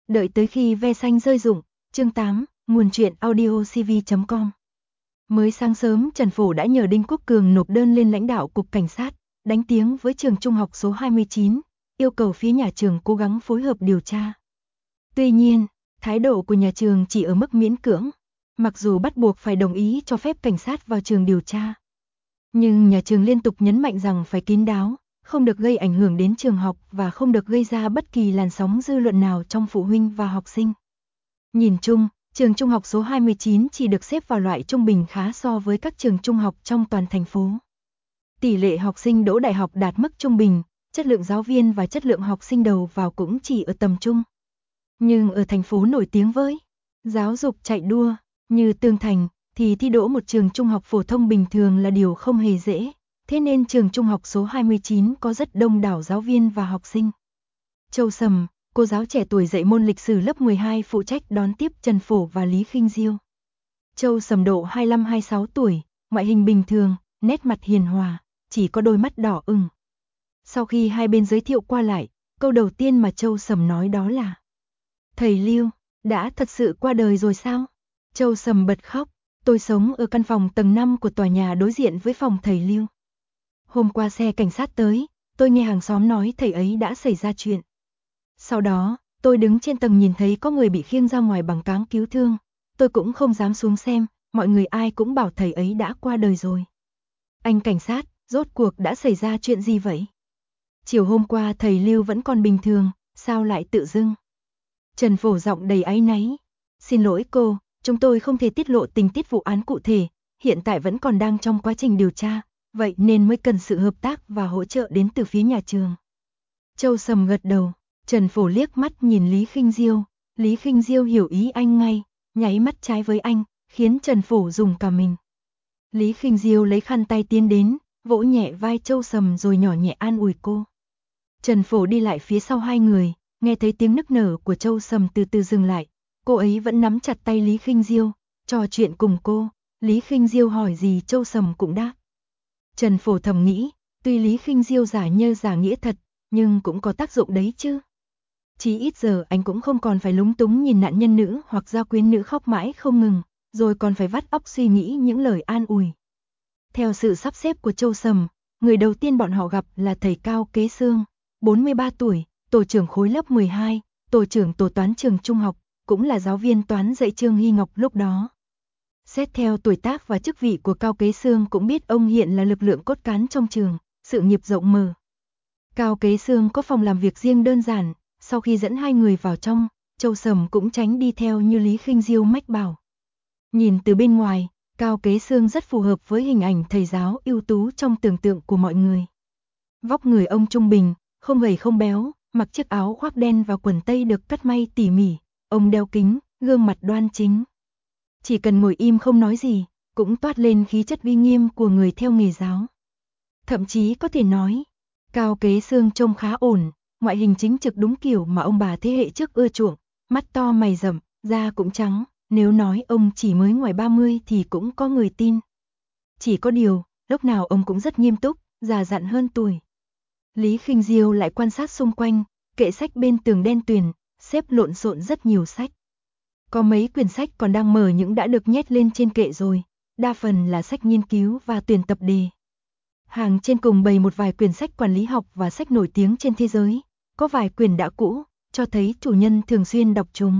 Đợi tới khi ve xanh rơi rụng. Chương 8, nguồn truyện audiocv.com. Mới sáng sớm Trần Phổ đã nhờ Đinh Quốc Cường nộp đơn lên lãnh đạo cục cảnh sát, đánh tiếng với trường trung học số 29, yêu cầu phía nhà trường cố gắng phối hợp điều tra. Tuy nhiên, thái độ của nhà trường chỉ ở mức miễn cưỡng, mặc dù bắt buộc phải đồng ý cho phép cảnh sát vào trường điều tra. Nhưng nhà trường liên tục nhấn mạnh rằng phải kín đáo, không được gây ảnh hưởng đến trường học và không được gây ra bất kỳ làn sóng dư luận nào trong phụ huynh và học sinh. Nhìn chung, trường trung học số 29 chỉ được xếp vào loại trung bình khá so với các trường trung học trong toàn thành phố. Tỷ lệ học sinh đỗ đại học đạt mức trung bình, chất lượng giáo viên và chất lượng học sinh đầu vào cũng chỉ ở tầm trung. Nhưng ở thành phố nổi tiếng với giáo dục chạy đua như Tương Thành, thì thi đỗ một trường trung học phổ thông bình thường là điều không hề dễ, thế nên trường trung học số 29 có rất đông đảo giáo viên và học sinh. Châu Sầm, cô giáo trẻ tuổi dạy môn lịch sử lớp 12 phụ trách đón tiếp Trần Phổ và Lý Khinh Diêu. Châu Sầm độ 25-26 tuổi, ngoại hình bình thường, nét mặt hiền hòa, chỉ có đôi mắt đỏ ửng. Sau khi hai bên giới thiệu qua lại, câu đầu tiên mà Châu Sầm nói đó là: "Thầy Lưu, đã thật sự qua đời rồi sao?" Châu Sầm bật khóc. "Tôi sống ở căn phòng tầng 5 của tòa nhà đối diện với phòng thầy Lưu. Hôm qua xe cảnh sát tới, tôi nghe hàng xóm nói thầy ấy đã xảy ra chuyện. Sau đó, tôi đứng trên tầng nhìn thấy có người bị khiêng ra ngoài bằng cáng cứu thương. Tôi cũng không dám xuống xem, mọi người ai cũng bảo thầy ấy đã qua đời rồi." "Anh cảnh sát, rốt cuộc đã xảy ra chuyện gì vậy?" "Chiều hôm qua thầy Lưu vẫn còn bình thường, sao lại tự dưng?" Trần Phổ giọng đầy áy náy. "Xin lỗi cô, chúng tôi không thể tiết lộ tình tiết vụ án cụ thể, hiện tại vẫn còn đang trong quá trình điều tra, vậy nên mới cần sự hợp tác và hỗ trợ đến từ phía nhà trường." Châu Sầm gật đầu. Trần Phổ liếc mắt nhìn Lý Khinh Diêu, Lý Khinh Diêu hiểu ý anh ngay, nháy mắt trái với anh, khiến Trần Phổ rùng cả mình. Lý Khinh Diêu lấy khăn tay tiến đến, vỗ nhẹ vai Châu Sầm rồi nhỏ nhẹ an ủi cô. Trần Phổ đi lại phía sau hai người, nghe thấy tiếng nức nở của Châu Sầm từ từ dừng lại, cô ấy vẫn nắm chặt tay Lý Khinh Diêu, trò chuyện cùng cô, Lý Khinh Diêu hỏi gì Châu Sầm cũng đáp. Trần Phổ thầm nghĩ, tuy Lý Khinh Diêu giả nhơ giả nghĩa thật, nhưng cũng có tác dụng đấy chứ. Chí ít giờ anh cũng không còn phải lúng túng nhìn nạn nhân nữ hoặc gia quyến nữ khóc mãi không ngừng, rồi còn phải vắt óc suy nghĩ những lời an ủi. Theo sự sắp xếp của Châu Sầm, người đầu tiên bọn họ gặp là thầy Cao Kế Sương, 43 tuổi, tổ trưởng khối lớp 12, tổ trưởng tổ toán trường trung học, cũng là giáo viên toán dạy Trương Hy Ngọc lúc đó. Xét theo tuổi tác và chức vị của Cao Kế Sương cũng biết ông hiện là lực lượng cốt cán trong trường, sự nghiệp rộng mở. Cao Kế Sương có phòng làm việc riêng đơn giản, sau khi dẫn hai người vào trong, Châu Sầm cũng tránh đi theo như Lý Khinh Diêu mách bảo. Nhìn từ bên ngoài, Cao Kế Sương rất phù hợp với hình ảnh thầy giáo ưu tú trong tưởng tượng của mọi người. Vóc người ông trung bình, không gầy không béo, mặc chiếc áo khoác đen và quần tây được cắt may tỉ mỉ, ông đeo kính, gương mặt đoan chính. Chỉ cần ngồi im không nói gì, cũng toát lên khí chất uy nghiêm của người theo nghề giáo. Thậm chí có thể nói, Cao Kế Sương trông khá ổn, ngoại hình chính trực đúng kiểu mà ông bà thế hệ trước ưa chuộng, mắt to mày rậm, da cũng trắng, nếu nói ông chỉ mới ngoài 30 thì cũng có người tin. Chỉ có điều, lúc nào ông cũng rất nghiêm túc, già dặn hơn tuổi. Lý Khinh Diêu lại quan sát xung quanh, kệ sách bên tường đen tuyền, xếp lộn xộn rất nhiều sách. Có mấy quyển sách còn đang mở những đã được nhét lên trên kệ rồi, đa phần là sách nghiên cứu và tuyển tập đề. Hàng trên cùng bày một vài quyển sách quản lý học và sách nổi tiếng trên thế giới, có vài quyển đã cũ, cho thấy chủ nhân thường xuyên đọc chúng.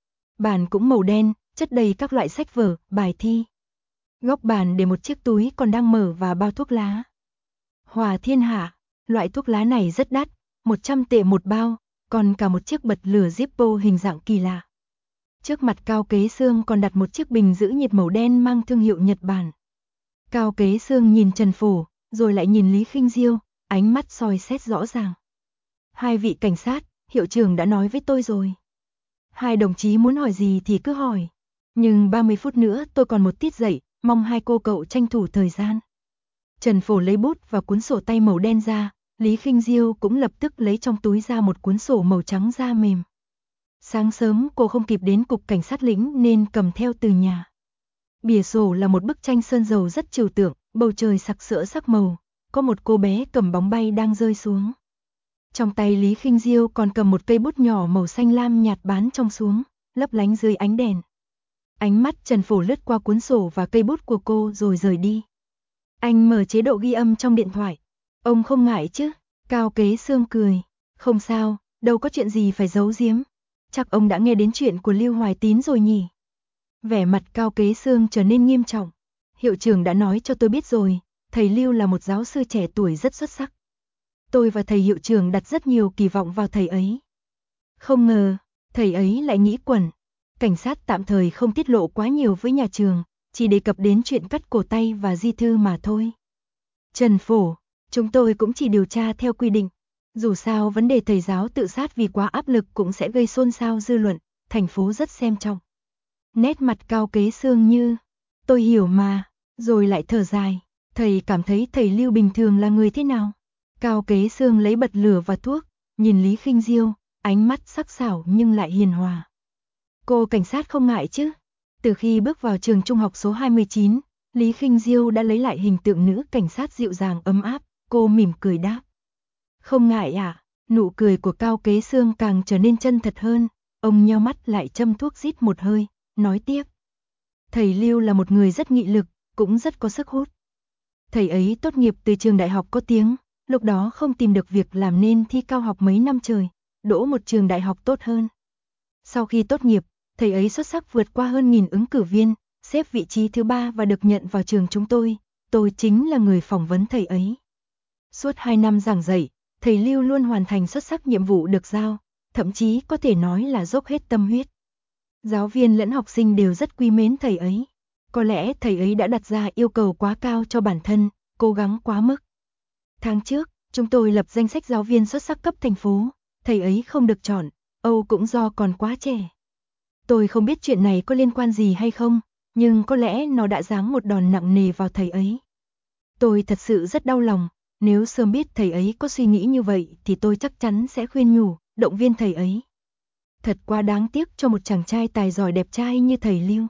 Bàn cũng màu đen, chất đầy các loại sách vở, bài thi. Góc bàn để một chiếc túi còn đang mở và bao thuốc lá. Hòa Thiên Hạ, loại thuốc lá này rất đắt, 100 tệ một bao, còn cả một chiếc bật lửa Zippo hình dạng kỳ lạ. Trước mặt Cao Kế Sương còn đặt một chiếc bình giữ nhiệt màu đen mang thương hiệu Nhật Bản. Cao Kế Sương nhìn Trần Phổ, rồi lại nhìn Lý Khinh Diêu, ánh mắt soi xét rõ ràng. "Hai vị cảnh sát, hiệu trưởng đã nói với tôi rồi. Hai đồng chí muốn hỏi gì thì cứ hỏi. Nhưng 30 phút nữa tôi còn một tiết dạy, mong hai cô cậu tranh thủ thời gian." Trần Phổ lấy bút và cuốn sổ tay màu đen ra, Lý Khinh Diêu cũng lập tức lấy trong túi ra một cuốn sổ màu trắng da mềm. Sáng sớm cô không kịp đến cục cảnh sát lĩnh nên cầm theo từ nhà. Bìa sổ là một bức tranh sơn dầu rất trừu tượng, bầu trời sặc sỡ sắc màu, có một cô bé cầm bóng bay đang rơi xuống. Trong tay Lý Khinh Diêu còn cầm một cây bút nhỏ màu xanh lam nhạt bán trong suống, lấp lánh dưới ánh đèn. Ánh mắt Trần Phổ lướt qua cuốn sổ và cây bút của cô rồi rời đi. Anh mở chế độ ghi âm trong điện thoại. Ông không ngại chứ? Cao Kế Xương cười. Không sao, đâu có chuyện gì phải giấu giếm. Chắc ông đã nghe đến chuyện của Lưu Hoài Tín rồi nhỉ? Vẻ mặt Cao Kế Xương trở nên nghiêm trọng. Hiệu trưởng đã nói cho tôi biết rồi, thầy Lưu là một giáo sư trẻ tuổi rất xuất sắc. Tôi và thầy hiệu trưởng đặt rất nhiều kỳ vọng vào thầy ấy. Không ngờ, thầy ấy lại nghĩ quẩn. Cảnh sát tạm thời không tiết lộ quá nhiều với nhà trường, chỉ đề cập đến chuyện cắt cổ tay và di thư mà thôi. Trần Phổ, chúng tôi cũng chỉ điều tra theo quy định. Dù sao vấn đề thầy giáo tự sát vì quá áp lực cũng sẽ gây xôn xao dư luận, thành phố rất xem trọng. Nét mặt Cao Kế Xương như, tôi hiểu mà, rồi lại thở dài. Thầy cảm thấy thầy Lưu bình thường là người thế nào? Cao Kế Xương lấy bật lửa và thuốc, nhìn Lý Khinh Diêu, ánh mắt sắc sảo nhưng lại hiền hòa. Cô cảnh sát không ngại chứ? Từ khi bước vào trường trung học số 29, Lý Khinh Diêu đã lấy lại hình tượng nữ cảnh sát dịu dàng ấm áp, cô mỉm cười đáp. Không ngại à? Nụ cười của Cao Kế Xương càng trở nên chân thật hơn, ông nheo mắt lại châm thuốc rít một hơi, nói tiếp. Thầy Lưu là một người rất nghị lực, cũng rất có sức hút. Thầy ấy tốt nghiệp từ trường đại học có tiếng, lúc đó không tìm được việc làm nên thi cao học mấy năm trời, đỗ một trường đại học tốt hơn. Sau khi tốt nghiệp, thầy ấy xuất sắc vượt qua hơn 1000 ứng cử viên, xếp vị trí thứ 3 và được nhận vào trường chúng tôi chính là người phỏng vấn thầy ấy. Suốt 2 năm giảng dạy, thầy Lưu luôn hoàn thành xuất sắc nhiệm vụ được giao, thậm chí có thể nói là dốc hết tâm huyết. Giáo viên lẫn học sinh đều rất quý mến thầy ấy. Có lẽ thầy ấy đã đặt ra yêu cầu quá cao cho bản thân, cố gắng quá mức. Tháng trước, chúng tôi lập danh sách giáo viên xuất sắc cấp thành phố, thầy ấy không được chọn, Âu cũng do còn quá trẻ. Tôi không biết chuyện này có liên quan gì hay không, nhưng có lẽ nó đã giáng một đòn nặng nề vào thầy ấy. Tôi thật sự rất đau lòng, nếu sớm biết thầy ấy có suy nghĩ như vậy thì tôi chắc chắn sẽ khuyên nhủ, động viên thầy ấy. Thật quá đáng tiếc cho một chàng trai tài giỏi đẹp trai như thầy Lưu.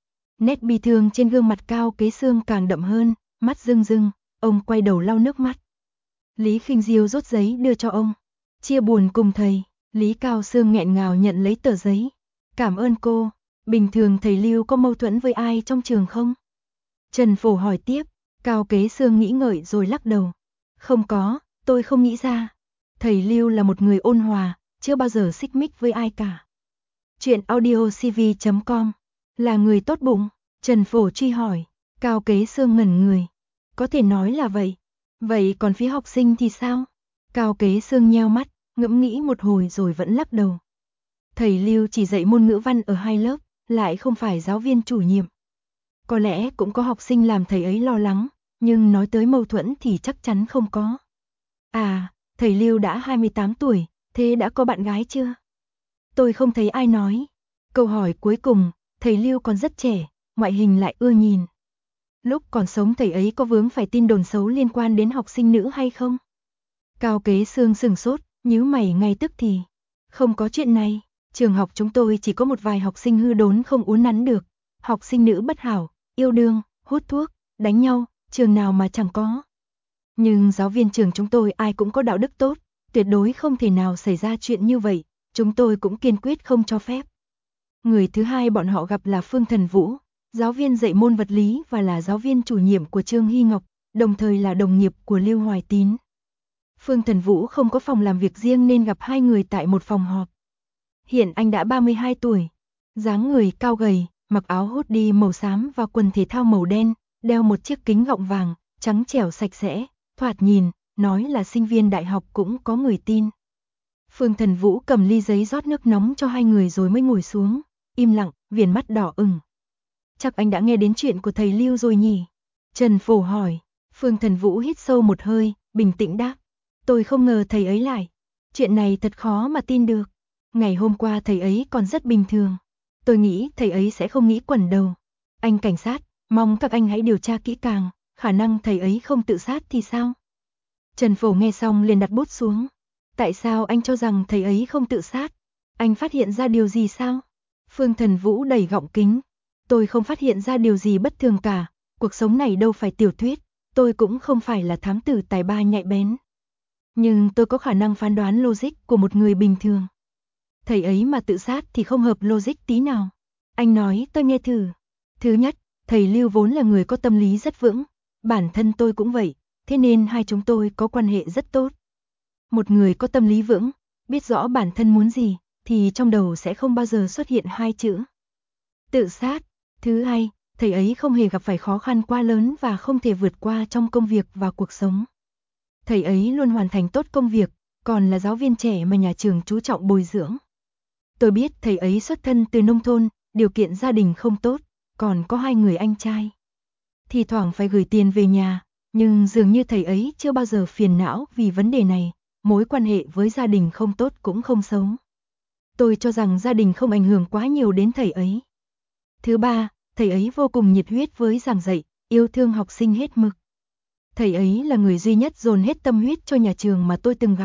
Nét bi thương trên gương mặt Cao Kế Xương càng đậm hơn, mắt rưng rưng, ông quay đầu lau nước mắt. Lý Khinh Diêu rút giấy đưa cho ông. Chia buồn cùng thầy, Lý Cao Xương nghẹn ngào nhận lấy tờ giấy. Cảm ơn cô, bình thường thầy Lưu có mâu thuẫn với ai trong trường không? Trần Phổ hỏi tiếp, Cao Kế Xương nghĩ ngợi rồi lắc đầu. Không có, tôi không nghĩ ra. Thầy Lưu là một người ôn hòa, chưa bao giờ xích mích với ai cả. Chuyện audiocv.com. Là người tốt bụng? Trần Phổ truy hỏi. Cao Kế Xương ngẩn người. Có thể nói là vậy. Vậy còn phía học sinh thì sao? Cao Kế Xương nheo mắt, ngẫm nghĩ một hồi rồi vẫn lắc đầu. Thầy Lưu chỉ dạy môn ngữ văn ở 2 lớp, lại không phải giáo viên chủ nhiệm. Có lẽ cũng có học sinh làm thầy ấy lo lắng, nhưng nói tới mâu thuẫn thì chắc chắn không có. À, thầy Lưu đã 28 tuổi, thế đã có bạn gái chưa? Tôi không thấy ai nói. Câu hỏi cuối cùng, thầy Lưu còn rất trẻ, ngoại hình lại ưa nhìn. Lúc còn sống thầy ấy có vướng phải tin đồn xấu liên quan đến học sinh nữ hay không? Cao Kế Xương sừng sốt, nhíu mày ngay tức thì. Không có chuyện này, trường học chúng tôi chỉ có một vài học sinh hư đốn không uốn nắn được. Học sinh nữ bất hảo, yêu đương, hút thuốc, đánh nhau, trường nào mà chẳng có. Nhưng giáo viên trường chúng tôi ai cũng có đạo đức tốt, tuyệt đối không thể nào xảy ra chuyện như vậy, chúng tôi cũng kiên quyết không cho phép. Người thứ hai bọn họ gặp là Phương Thần Vũ, giáo viên dạy môn vật lý và là giáo viên chủ nhiệm của Trương Hy Ngọc, đồng thời là đồng nghiệp của Lưu Hoài Tín. Phương Thần Vũ không có phòng làm việc riêng nên gặp hai người tại một phòng họp. Hiện anh đã 32 tuổi, dáng người cao gầy, mặc áo hoodie màu xám và quần thể thao màu đen, đeo một chiếc kính gọng vàng, trắng trẻo sạch sẽ, thoạt nhìn, nói là sinh viên đại học cũng có người tin. Phương Thần Vũ cầm ly giấy rót nước nóng cho hai người rồi mới ngồi xuống, im lặng, viền mắt đỏ ửng. Chắc anh đã nghe đến chuyện của thầy Lưu rồi nhỉ? Trần Phổ hỏi. Phương Thần Vũ hít sâu một hơi, bình tĩnh đáp. Tôi không ngờ thầy ấy lại. Chuyện này thật khó mà tin được. Ngày hôm qua thầy ấy còn rất bình thường. Tôi nghĩ thầy ấy sẽ không nghĩ quẩn đầu. Anh cảnh sát, mong các anh hãy điều tra kỹ càng, khả năng thầy ấy không tự sát thì sao? Trần Phổ nghe xong liền đặt bút xuống. Tại sao anh cho rằng thầy ấy không tự sát? Anh phát hiện ra điều gì sao? Phương Thần Vũ đẩy gọng kính. Tôi không phát hiện ra điều gì bất thường cả, cuộc sống này đâu phải tiểu thuyết, tôi cũng không phải là thám tử tài ba nhạy bén. Nhưng tôi có khả năng phán đoán logic của một người bình thường. Thầy ấy mà tự sát thì không hợp logic tí nào. Anh nói tôi nghe thử. Thứ nhất, thầy Lưu vốn là người có tâm lý rất vững. Bản thân tôi cũng vậy, thế nên hai chúng tôi có quan hệ rất tốt. Một người có tâm lý vững, biết rõ bản thân muốn gì, thì trong đầu sẽ không bao giờ xuất hiện hai chữ tự sát. Thứ hai, thầy ấy không hề gặp phải khó khăn quá lớn và không thể vượt qua trong công việc và cuộc sống. Thầy ấy luôn hoàn thành tốt công việc, còn là giáo viên trẻ mà nhà trường chú trọng bồi dưỡng. Tôi biết thầy ấy xuất thân từ nông thôn, điều kiện gia đình không tốt, còn có 2 người anh trai. Thì thoảng phải gửi tiền về nhà, nhưng dường như thầy ấy chưa bao giờ phiền não vì vấn đề này, mối quan hệ với gia đình không tốt cũng không xấu. Tôi cho rằng gia đình không ảnh hưởng quá nhiều đến thầy ấy. Thứ ba, thầy ấy vô cùng nhiệt huyết với giảng dạy, yêu thương học sinh hết mực. Thầy ấy là người duy nhất dồn hết tâm huyết cho nhà trường mà tôi từng gặp.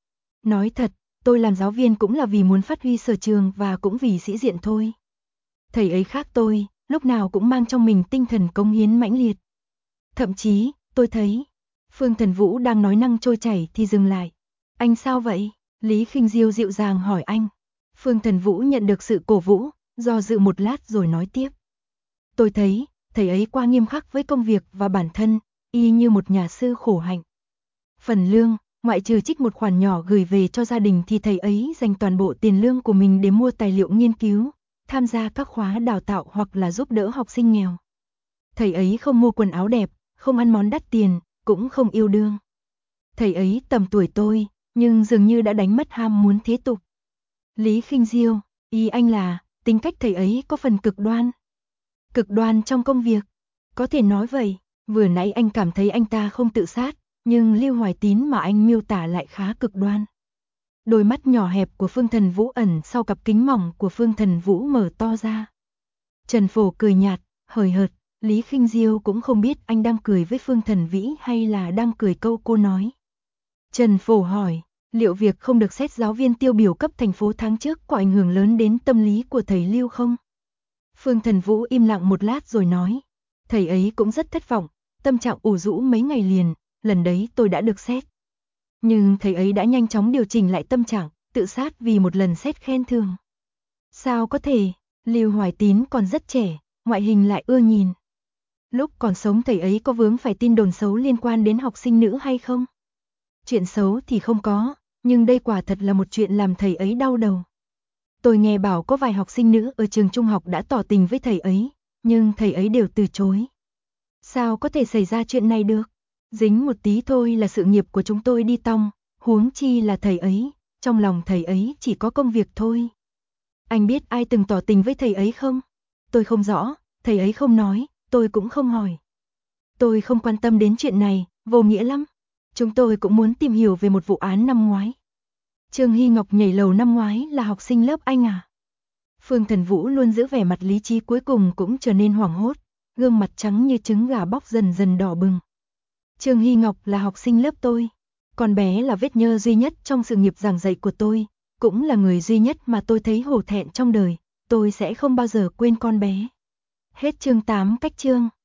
Nói thật, tôi làm giáo viên cũng là vì muốn phát huy sở trường và cũng vì sĩ diện thôi. Thầy ấy khác tôi, lúc nào cũng mang trong mình tinh thần cống hiến mãnh liệt. Thậm chí, tôi thấy, Phương Thần Vũ đang nói năng trôi chảy thì dừng lại. Anh sao vậy? Lý Khinh Diêu dịu dàng hỏi anh. Phương Thần Vũ nhận được sự cổ vũ, do dự một lát rồi nói tiếp. Tôi thấy, thầy ấy quá nghiêm khắc với công việc và bản thân, y như một nhà sư khổ hạnh. Phần lương, ngoại trừ trích một khoản nhỏ gửi về cho gia đình thì thầy ấy dành toàn bộ tiền lương của mình để mua tài liệu nghiên cứu, tham gia các khóa đào tạo hoặc là giúp đỡ học sinh nghèo. Thầy ấy không mua quần áo đẹp, không ăn món đắt tiền, cũng không yêu đương. Thầy ấy tầm tuổi tôi, nhưng dường như đã đánh mất ham muốn thế tục. Lý Khinh Diêu, ý anh là, tính cách thầy ấy có phần cực đoan. Cực đoan trong công việc, có thể nói vậy. Vừa nãy anh cảm thấy anh ta không tự sát, nhưng Lưu Hoài Tín mà anh miêu tả lại khá cực đoan. Đôi mắt nhỏ hẹp của Phương Thần Vũ ẩn sau cặp kính mỏng của Phương Thần Vũ mở to ra. Trần Phổ cười nhạt, hời hợt, Lý Khinh Diêu cũng không biết anh đang cười với Phương Thần Vĩ hay là đang cười câu cô nói. Trần Phổ hỏi, liệu việc không được xét giáo viên tiêu biểu cấp thành phố tháng trước có ảnh hưởng lớn đến tâm lý của thầy Lưu không? Phương Thần Vũ im lặng một lát rồi nói, thầy ấy cũng rất thất vọng, tâm trạng ủ rũ mấy ngày liền, lần đấy tôi đã được xét. Nhưng thầy ấy đã nhanh chóng điều chỉnh lại tâm trạng, tự sát vì một lần xét khen thưởng. Sao có thể, Lưu Hoài Tín còn rất trẻ, ngoại hình lại ưa nhìn. Lúc còn sống thầy ấy có vướng phải tin đồn xấu liên quan đến học sinh nữ hay không? Chuyện xấu thì không có, nhưng đây quả thật là một chuyện làm thầy ấy đau đầu. Tôi nghe bảo có vài học sinh nữ ở trường trung học đã tỏ tình với thầy ấy, nhưng thầy ấy đều từ chối. Sao có thể xảy ra chuyện này được? Dính một tí thôi là sự nghiệp của chúng tôi đi tong, huống chi là thầy ấy, trong lòng thầy ấy chỉ có công việc thôi. Anh biết ai từng tỏ tình với thầy ấy không? Tôi không rõ, thầy ấy không nói, tôi cũng không hỏi. Tôi không quan tâm đến chuyện này, vô nghĩa lắm. Chúng tôi cũng muốn tìm hiểu về một vụ án năm ngoái. Trương Hy Ngọc nhảy lầu năm ngoái là học sinh lớp anh à? Phương Thần Vũ luôn giữ vẻ mặt lý trí cuối cùng cũng trở nên hoảng hốt, gương mặt trắng như trứng gà bóc dần dần đỏ bừng. Trương Hy Ngọc là học sinh lớp tôi, con bé là vết nhơ duy nhất trong sự nghiệp giảng dạy của tôi, cũng là người duy nhất mà tôi thấy hổ thẹn trong đời, tôi sẽ không bao giờ quên con bé. Hết chương 8 cách chương.